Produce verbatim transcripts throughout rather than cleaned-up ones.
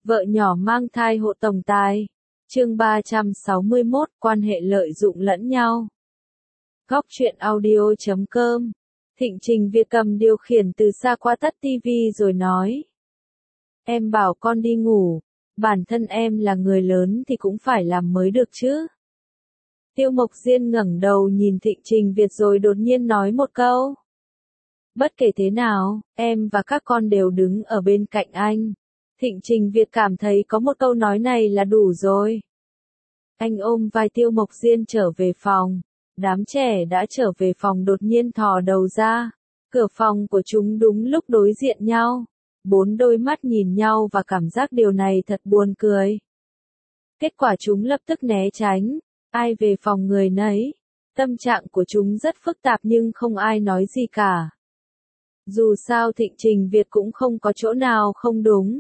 Vợ nhỏ mang thai hộ tổng tài. Chương ba trăm sáu mươi mốt, quan hệ lợi dụng lẫn nhau. Góc truyện audio chấm com. Thịnh Trình Việt cầm điều khiển từ xa qua tắt tivi rồi nói. Em bảo con đi ngủ, bản thân em là người lớn thì cũng phải làm mới được chứ. Tiêu Mộc Diên ngẩng đầu nhìn Thịnh Trình Việt rồi đột nhiên nói một câu. Bất kể thế nào, em và các con đều đứng ở bên cạnh anh. Thịnh Trình Việt cảm thấy có một câu nói này là đủ rồi. Anh ôm vai Tiêu Mộc Diên trở về phòng. Đám trẻ đã trở về phòng đột nhiên thò đầu ra. Cửa phòng của chúng đúng lúc đối diện nhau. Bốn đôi mắt nhìn nhau và cảm giác điều này thật buồn cười. Kết quả chúng lập tức né tránh. Ai về phòng người nấy. Tâm trạng của chúng rất phức tạp nhưng không ai nói gì cả. Dù sao Thịnh Trình Việt cũng không có chỗ nào không đúng.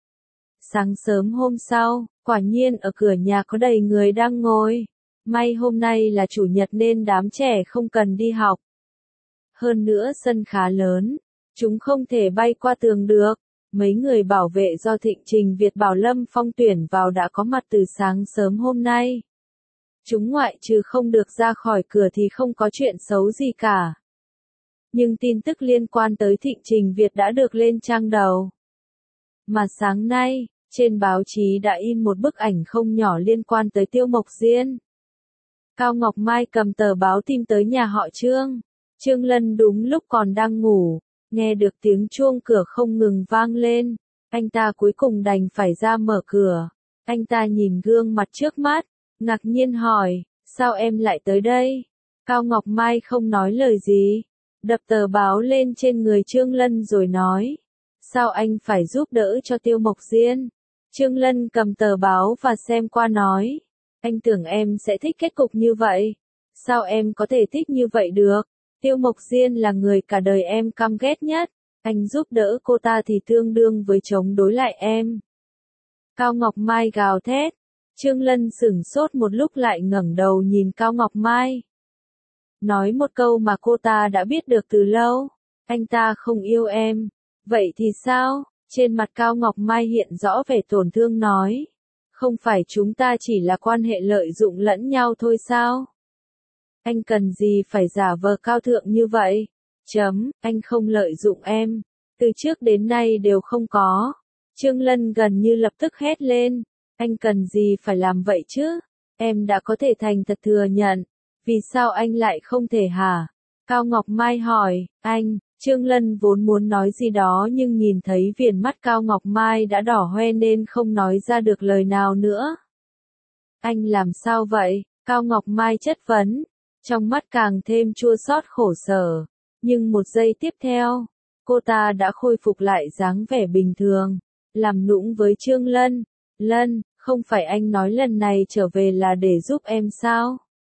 Sáng sớm hôm sau, quả nhiên ở cửa nhà có đầy người đang ngồi. May hôm nay là chủ nhật nên đám trẻ không cần đi học. Hơn nữa sân khá lớn, chúng không thể bay qua tường được. Mấy người bảo vệ do Thịnh Trình Việt bảo Lâm Phong tuyển vào đã có mặt từ sáng sớm hôm nay. Chúng ngoại trừ không được ra khỏi cửa thì không có chuyện xấu gì cả. Nhưng tin tức liên quan tới Thịnh Trình Việt đã được lên trang đầu. Mà sáng nay, trên báo chí đã in một bức ảnh không nhỏ liên quan tới Tiêu Mộc Diên. Cao Ngọc Mai cầm tờ báo tìm tới nhà họ Trương. Trương Lân đúng lúc còn đang ngủ, nghe được tiếng chuông cửa không ngừng vang lên. Anh ta cuối cùng đành phải ra mở cửa. Anh ta nhìn gương mặt trước mắt, ngạc nhiên hỏi, sao em lại tới đây? Cao Ngọc Mai không nói lời gì, đập tờ báo lên trên người Trương Lân rồi nói, sao anh phải giúp đỡ cho Tiêu Mộc Diên? Trương Lân cầm tờ báo và xem qua nói, anh tưởng em sẽ thích kết cục như vậy. Sao em có thể thích như vậy được? Tiêu Mộc Diên là người cả đời em căm ghét nhất. Anh giúp đỡ cô ta thì tương đương với chống đối lại em. Cao Ngọc Mai gào thét. Trương Lân sửng sốt một lúc lại ngẩng đầu nhìn Cao Ngọc Mai. Nói một câu mà cô ta đã biết được từ lâu. Anh ta không yêu em. Vậy thì sao? Trên mặt Cao Ngọc Mai hiện rõ vẻ tổn thương nói. Không phải chúng ta chỉ là quan hệ lợi dụng lẫn nhau thôi sao? Anh cần gì phải giả vờ cao thượng như vậy? Chấm, anh không lợi dụng em. Từ trước đến nay đều không có. Trương Lân gần như lập tức hét lên. Anh cần gì phải làm vậy chứ? Em đã có thể thành thật thừa nhận. Vì sao anh lại không thể hả? Cao Ngọc Mai hỏi, anh, Trương Lân vốn muốn nói gì đó nhưng nhìn thấy viền mắt Cao Ngọc Mai đã đỏ hoe nên không nói ra được lời nào nữa. Anh làm sao vậy? Cao Ngọc Mai chất vấn, trong mắt càng thêm chua xót khổ sở. Nhưng một giây tiếp theo, cô ta đã khôi phục lại dáng vẻ bình thường, làm nũng với Trương Lân. Lân, không phải anh nói lần này trở về là để giúp em sao?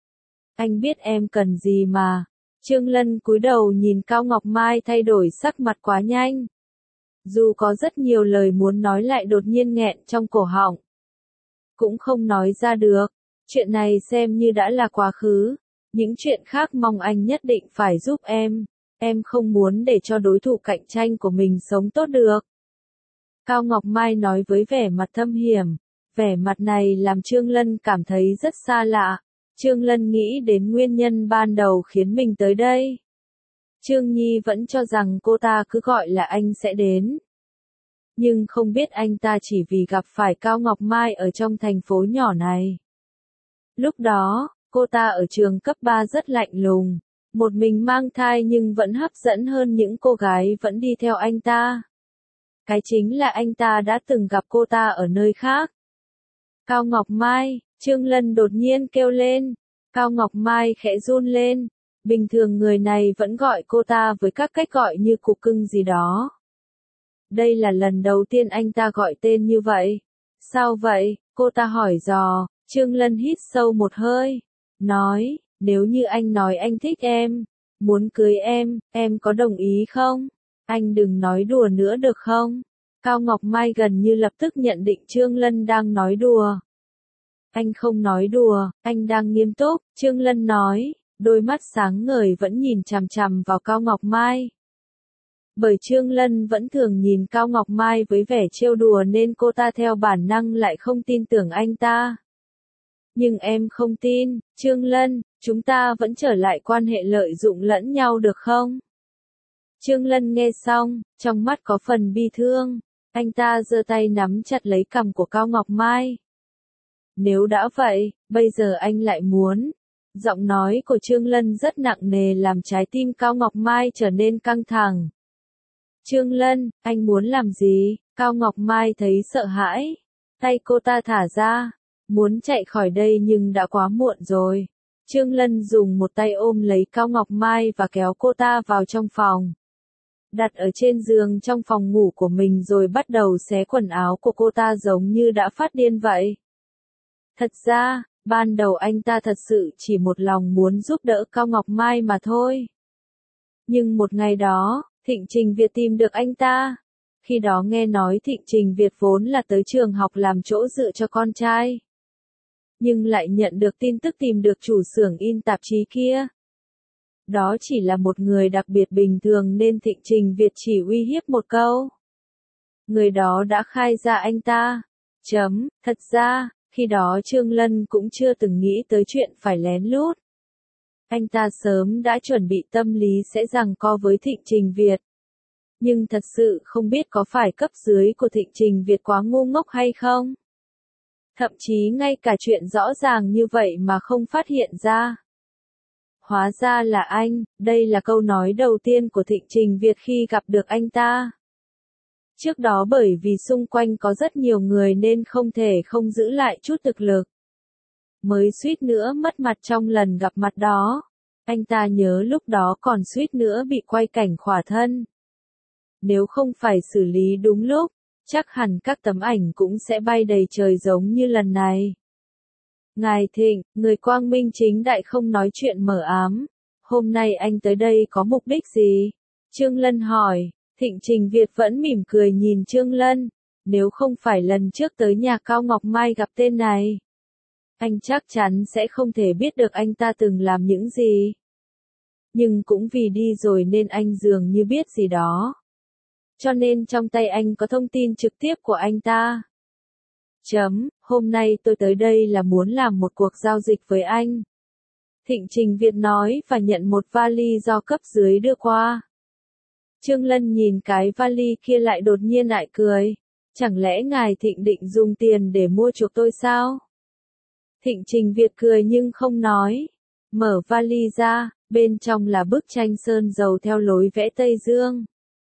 Anh biết em cần gì mà. Trương Lân cúi đầu nhìn Cao Ngọc Mai thay đổi sắc mặt quá nhanh. Dù có rất nhiều lời muốn nói lại đột nhiên nghẹn trong cổ họng. Cũng không nói ra được. Chuyện này xem như đã là quá khứ. Những chuyện khác mong anh nhất định phải giúp em. Em không muốn để cho đối thủ cạnh tranh của mình sống tốt được. Cao Ngọc Mai nói với vẻ mặt thâm hiểm. Vẻ mặt này làm Trương Lân cảm thấy rất xa lạ. Trương Lân nghĩ đến nguyên nhân ban đầu khiến mình tới đây. Trương Nhi vẫn cho rằng cô ta cứ gọi là anh sẽ đến. Nhưng không biết anh ta chỉ vì gặp phải Cao Ngọc Mai ở trong thành phố nhỏ này. Lúc đó, cô ta ở trường cấp ba rất lạnh lùng. Một mình mang thai nhưng vẫn hấp dẫn hơn những cô gái vẫn đi theo anh ta. Cái chính là anh ta đã từng gặp cô ta ở nơi khác. Cao Ngọc Mai, Trương Lân đột nhiên kêu lên. Cao Ngọc Mai khẽ run lên. Bình thường người này vẫn gọi cô ta với các cách gọi như cục cưng gì đó. Đây là lần đầu tiên anh ta gọi tên như vậy. Sao vậy? Cô ta hỏi dò. Trương Lân hít sâu một hơi. Nói, nếu như anh nói anh thích em, muốn cưới em, em có đồng ý không? Anh đừng nói đùa nữa được không? Cao Ngọc Mai gần như lập tức nhận định Trương Lân đang nói đùa. Anh không nói đùa, anh đang nghiêm túc, Trương Lân nói, đôi mắt sáng ngời vẫn nhìn chằm chằm vào Cao Ngọc Mai. Bởi Trương Lân vẫn thường nhìn Cao Ngọc Mai với vẻ trêu đùa nên cô ta theo bản năng lại không tin tưởng anh ta. Nhưng em không tin, Trương Lân, chúng ta vẫn trở lại quan hệ lợi dụng lẫn nhau được không? Trương Lân nghe xong, trong mắt có phần bi thương, anh ta giơ tay nắm chặt lấy cằm của Cao Ngọc Mai. Nếu đã vậy, bây giờ anh lại muốn. Giọng nói của Trương Lân rất nặng nề làm trái tim Cao Ngọc Mai trở nên căng thẳng. Trương Lân, anh muốn làm gì? Cao Ngọc Mai thấy sợ hãi. Tay cô ta thả ra, muốn chạy khỏi đây nhưng đã quá muộn rồi. Trương Lân dùng một tay ôm lấy Cao Ngọc Mai và kéo cô ta vào trong phòng. Đặt ở trên giường trong phòng ngủ của mình rồi bắt đầu xé quần áo của cô ta giống như đã phát điên vậy. Thật ra, ban đầu anh ta thật sự chỉ một lòng muốn giúp đỡ Cao Ngọc Mai mà thôi. Nhưng một ngày đó, Thịnh Trình Việt tìm được anh ta. Khi đó nghe nói Thịnh Trình Việt vốn là tới trường học làm chỗ dựa cho con trai. Nhưng lại nhận được tin tức tìm được chủ xưởng in tạp chí kia. Đó chỉ là một người đặc biệt bình thường nên Thịnh Trình Việt chỉ uy hiếp một câu. Người đó đã khai ra anh ta. Chấm, thật ra, khi đó Trương Lân cũng chưa từng nghĩ tới chuyện phải lén lút. Anh ta sớm đã chuẩn bị tâm lý sẽ giằng co với Thịnh Trình Việt. Nhưng thật sự không biết có phải cấp dưới của Thịnh Trình Việt quá ngu ngốc hay không? Thậm chí ngay cả chuyện rõ ràng như vậy mà không phát hiện ra. Hóa ra là anh, đây là câu nói đầu tiên của Thịnh Trình Việt khi gặp được anh ta. Trước đó bởi vì xung quanh có rất nhiều người nên không thể không giữ lại chút thực lực. Mới suýt nữa mất mặt trong lần gặp mặt đó. Anh ta nhớ lúc đó còn suýt nữa bị quay cảnh khỏa thân. Nếu không phải xử lý đúng lúc, chắc hẳn các tấm ảnh cũng sẽ bay đầy trời giống như lần này. Ngài Thịnh, người quang minh chính đại không nói chuyện mờ ám. Hôm nay anh tới đây có mục đích gì? Trương Lân hỏi. Thịnh Trình Việt vẫn mỉm cười nhìn Trương Lân. Nếu không phải lần trước tới nhà Cao Ngọc Mai gặp tên này, anh chắc chắn sẽ không thể biết được anh ta từng làm những gì. Nhưng cũng vì đi rồi nên anh dường như biết gì đó. Cho nên trong tay anh có thông tin trực tiếp của anh ta. Chấm, hôm nay tôi tới đây là muốn làm một cuộc giao dịch với anh. Thịnh Trình Việt nói và nhận một vali do cấp dưới đưa qua. Trương Lân nhìn cái vali kia lại đột nhiên lại cười. Chẳng lẽ ngài Thịnh định dùng tiền để mua chuộc tôi sao? Thịnh Trình Việt cười nhưng không nói. Mở vali ra, bên trong là bức tranh sơn dầu theo lối vẽ Tây Dương.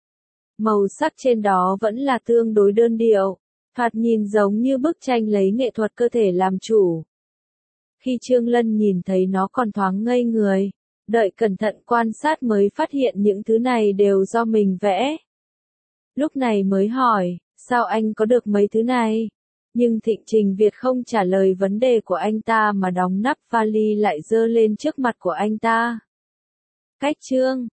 Màu sắc trên đó vẫn là tương đối đơn điệu, thoạt nhìn giống như bức tranh lấy nghệ thuật cơ thể làm chủ. Khi Trương Lân nhìn thấy nó còn thoáng ngây người, đợi cẩn thận quan sát mới phát hiện những thứ này đều do mình vẽ. Lúc này mới hỏi, sao anh có được mấy thứ này? Nhưng Thịnh Trình Việt không trả lời vấn đề của anh ta mà đóng nắp vali lại giơ lên trước mặt của anh ta. Cách Trương,